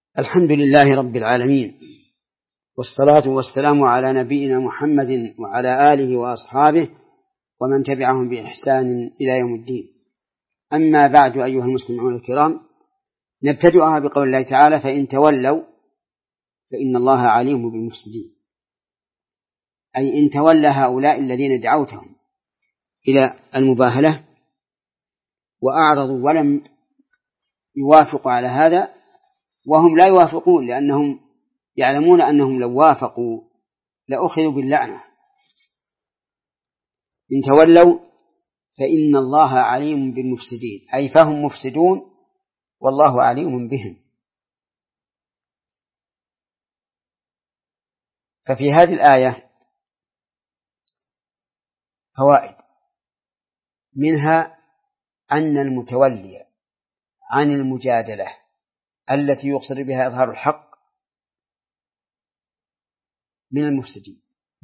الحمد لله رب العالمين، والصلاة والسلام على نبينا محمد وعلى آله وأصحابه ومن تبعهم بإحسان إلى يوم الدين. أما بعد، أيها المستمعون الكرام، نبتدئها بقول الله تعالى: فإن تولوا فإن الله عليم بالمفسدين، أي إن تولى هؤلاء الذين دعوتهم إلى المباهلة وأعرضوا ولم يوافقوا على هذا، وهم لا يوافقون لأنهم يعلمون أنهم لو وافقوا لأخذوا باللعنة. إن تولوا فإن الله عليم بالمفسدين، أي فهم مفسدون والله عليم بهم. ففي هذه الآية فوائد، منها أن المتولي عن المجادلة التي يقصد بها إظهار الحق من المفسدين،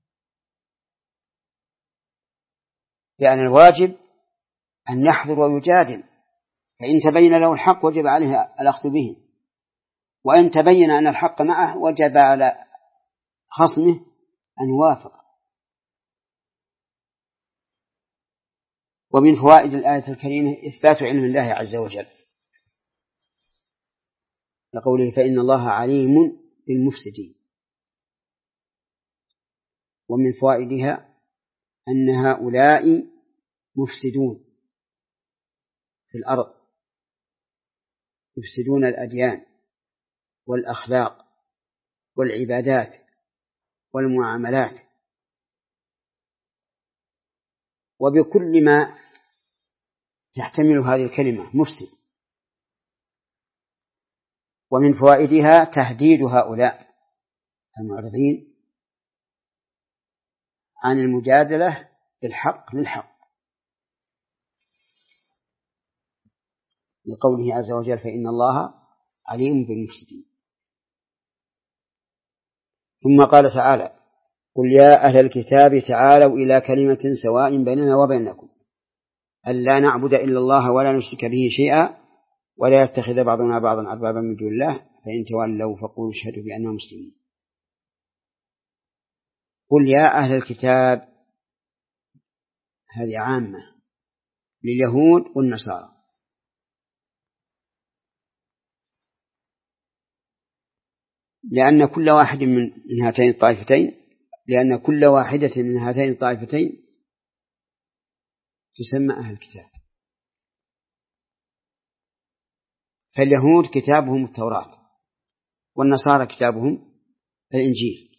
لأن الواجب أن يحضر ويجادل، فإن تبين له الحق وجب عليه الأخذ به، وإن تبين أن الحق معه وجب على خصمه أن يوافق. ومن فوائد الآية الكريمة إثبات علم الله عز وجل، لقوله: فإن الله عليم بالمفسدين. ومن فوائدها أن هؤلاء مفسدون في الأرض، يفسدون الأديان والأخلاق والعبادات والمعاملات وبكل ما تحتمل هذه الكلمة مفسد. ومن فوائدها تهديد هؤلاء المعرضين عن المجادلة بالحق للحق، لقوله عز وجل: فإن الله عليم بالمفسدين. ثم قال تعالى: قل يا أهل الكتاب تعالوا إلى كلمة سواء بيننا وبينكم ألا نعبد إلا الله ولا نشرك به شيئا ولا يتخذ بعضنا بعضا أربابا من دون الله فإن تولوا فقولوا اشهدوا بأننا مسلمون. قل يا أهل الكتاب، هذه عامة لليهود والنصارى، لأن كل واحد من هاتين الطائفتين تسمى أهل الكتاب. فاليهود كتابهم التوراة، والنصارى كتابهم الإنجيل.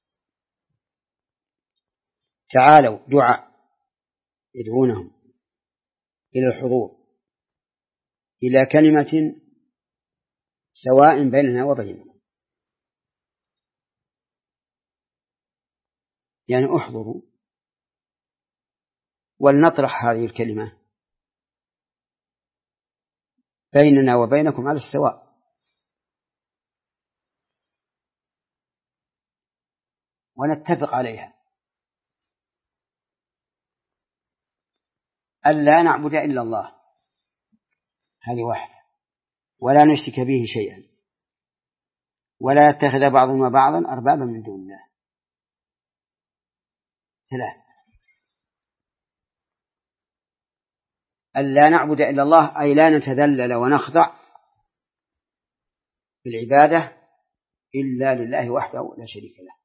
تعالوا دعاء يدعونهم إلى الحضور إلى كلمة سواء بيننا وبينكم، يعني احضروا ولنطرح هذه الكلمة بيننا وبينكم على السواء، ونتفق عليها ألا نعبد إلا الله، هذه واحدة، ولا نشرك به شيئا، ولا يتخذ بعضنا بعضا أربابا من دون الله، ثلاث. ألا نعبد إلا الله أي لا نتذلل ونخضع بالعبادة إلا لله وحده لا شريك له،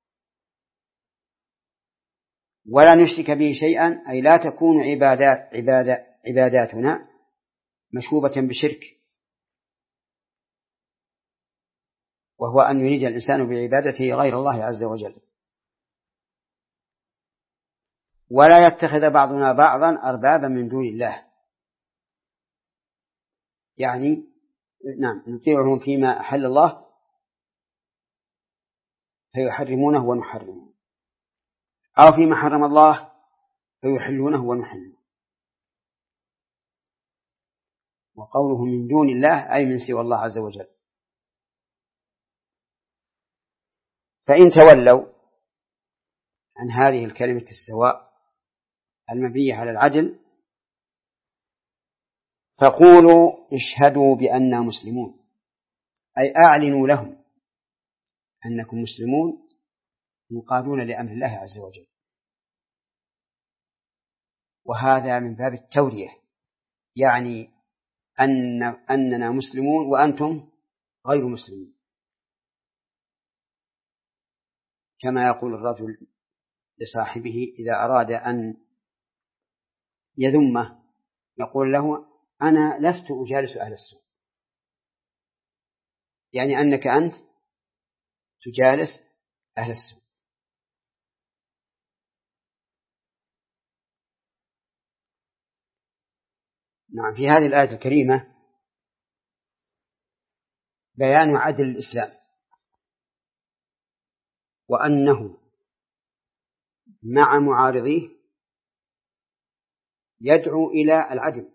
ولا نشرك به شيئا أي لا تكون عباداتنا مشوبة بشرك، وهو أن يريد الإنسان بعبادته غير الله عز وجل. ولا يتخذ بعضنا بعضا أربابا من دون الله، يعني نطيعهم فيما أحل الله فيحرمونه ونحرمه، أو فيما حرم الله فيحلونه ونحله. وقوله من دون الله أي من سوى الله عز وجل. فإن تولوا عن هذه الكلمة السواء المبنية على العدل فقولوا اشهدوا بأننا مسلمون، أي أعلنوا لهم أنكم مسلمون منقادون لأمر الله عز وجل. وهذا من باب التورية، يعني أننا مسلمون وأنتم غير مسلمين، كما يقول الرجل لصاحبه إذا أراد أن يذمه يقول له: أنا لست أجالس أهل السوء، يعني أنك أنت تجالس أهل السوء. نعم، في هذه الآية الكريمة بيان عدل الإسلام، وأنه مع معارضيه يدعو إلى العدل،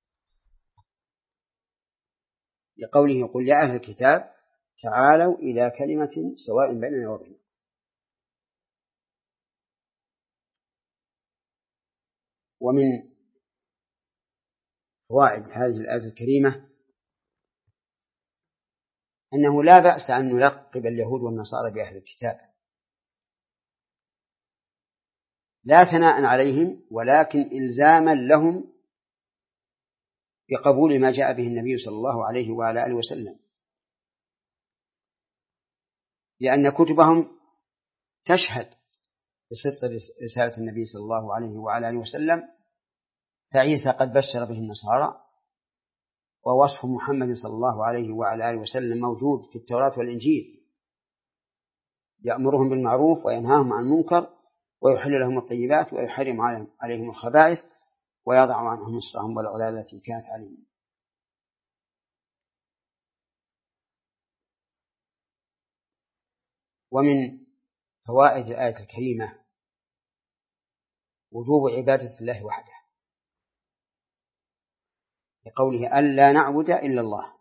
لقوله: قل يا أهل الكتاب تعالوا إلى كلمة سواء بيننا وبينكم. ومن فوائد هذه الآية الكريمة أنه لا بأس أن نلقب اليهود والنصارى بأهل الكتاب، لا ثناء عليهم ولكن إلزاما لهم بقبول ما جاء به النبي صلى الله عليه وعلى آله وسلم، لأن كتبهم تشهد بصدق رسالة النبي صلى الله عليه وعلى آله وسلم، فعيسى قد بشر به النصارى، ووصف محمد صلى الله عليه وعلى آله وسلم موجود في التوراة والإنجيل، يأمرهم بالمعروف وينهاهم عن المنكر ويحل لهم الطيبات ويحرم عليهم الخبائث ويضع عنهم إصرهم والأغلال التي كانت عليهم. ومن فوائد الآية الكريمة وجوب عبادة الله وحده، لقوله: ألا نعبد إلا الله.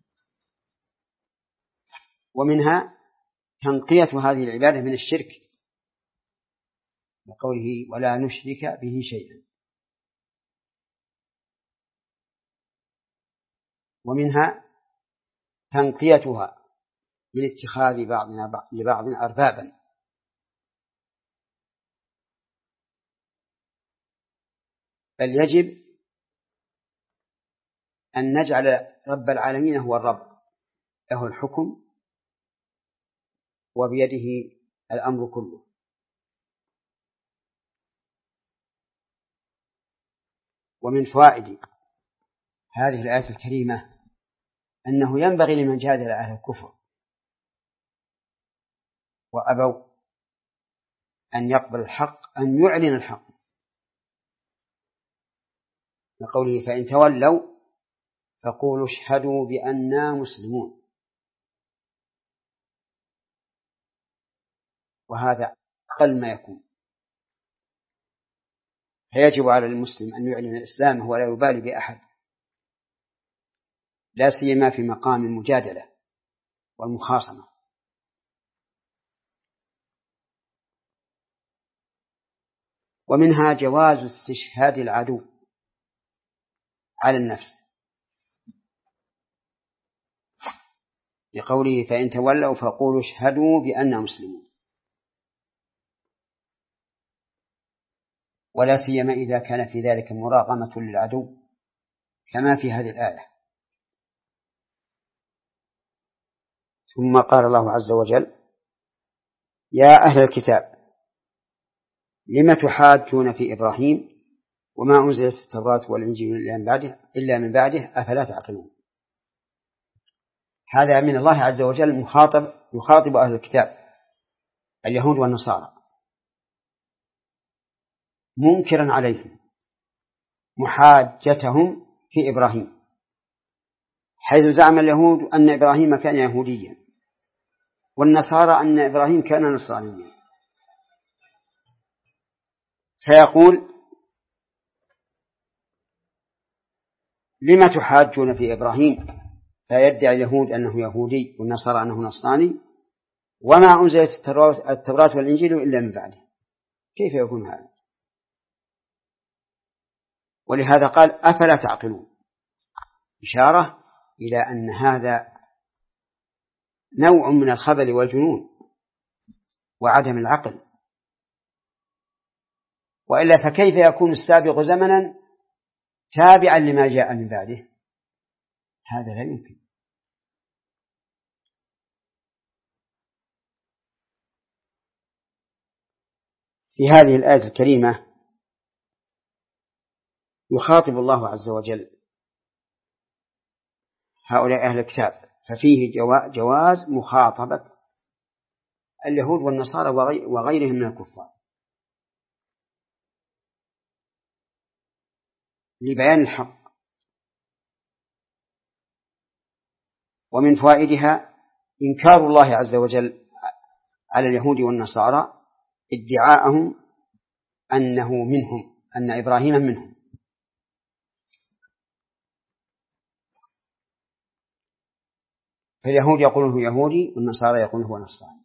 ومنها تنقية هذه العبادة من الشرك، لقوله: ولا نشرك به شيئا. ومنها تنقيتها من اتخاذ بعضنا لبعض أربابا، بل يجب أن نجعل رب العالمين هو الرب، له الحكم وبيده الأمر كله. ومن فوائد هذه الآية الكريمة أنه ينبغي لمن جادل أهل الكفر وأبوا أن يقبل الحق أن يعلن الحق، لقوله: فإن تولوا فقولوا اشهدوا بأننا مسلمون. وهذا أقل ما يكون، فيجب على المسلم أن يعلن الإسلام ولا يبالي بأحد، لا سيما في مقام المجادلة والمخاصمة. ومنها جواز استشهاد العدو على النفس، لقوله: فإن تولوا فقولوا اشهدوا بأننا مسلمون، ولا سيما إذا كان في ذلك مراغمة للعدو كما في هذه الآية. ثم قال الله عز وجل: يا أهل الكتاب لم تحاجون في إبراهيم وما أنزلت التوراة والإنجيل إلا من بعده أفلا تعقلون. هذا من الله عز وجل يخاطب أهل الكتاب اليهود والنصارى منكرا عليهم محاجتهم في إبراهيم، حيث زعم اليهود أن إبراهيم كان يهوديا والنصارى أن إبراهيم كان نصرانيا، فيقول: لم تحاجون في إبراهيم، فيدعي اليهود أنه يهودي والنصارى أنه نصراني، وما أنزلت التوراة والإنجيل إلا من بعده. كيف يكون هذا؟ ولهذا قال: أفلا تعقلون، إشارة إلى أن هذا نوع من الخبل والجنون وعدم العقل، وإلا فكيف يكون السابق زمنا تابعا لما جاء من بعده؟ هذا لا يمكن. في هذه الآية الكريمة يخاطب الله عز وجل هؤلاء أهل الكتاب، ففيه جواز مخاطبة اليهود والنصارى وغيرهم من الكفار لبيان الحق. ومن فوائدها إنكار الله عز وجل على اليهود والنصارى ادعاءهم أنه منهم، أن إبراهيم منهم. فاليهود يقولون هو يهودي والنصارى يقولون هو نصراني.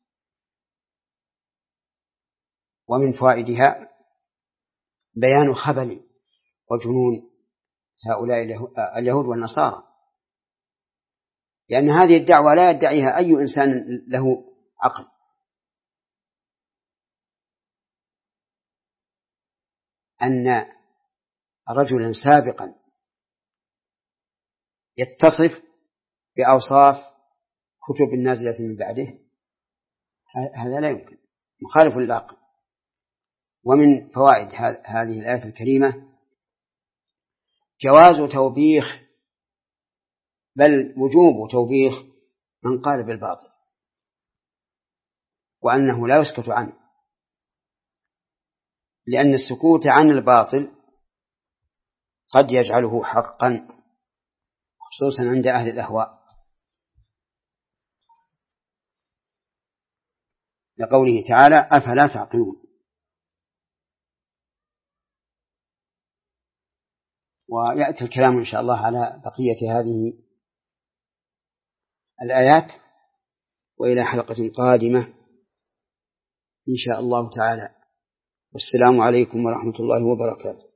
ومن فوائدها بيان خبل وجنون هؤلاء اليهود والنصارى، لأن هذه الدعوة لا يدعيها أي إنسان له عقل. أن رجلا سابقا يتصف بأوصاف كتب النازلة من بعده، هذا لا يمكن، مخالف للعقل. ومن فوائد هذه الآية الكريمة جواز توبيخ، بل وجوب توبيخ من قال بالباطل، وأنه لا يسكت عنه، لأن السكوت عن الباطل قد يجعله حقا، خصوصا عند أهل الأهواء، لقوله تعالى أفلا تعقلون. ويأتي الكلام إن شاء الله على بقية هذه الآيات وإلى حلقة قادمة إن شاء الله تعالى. والسلام عليكم ورحمة الله وبركاته.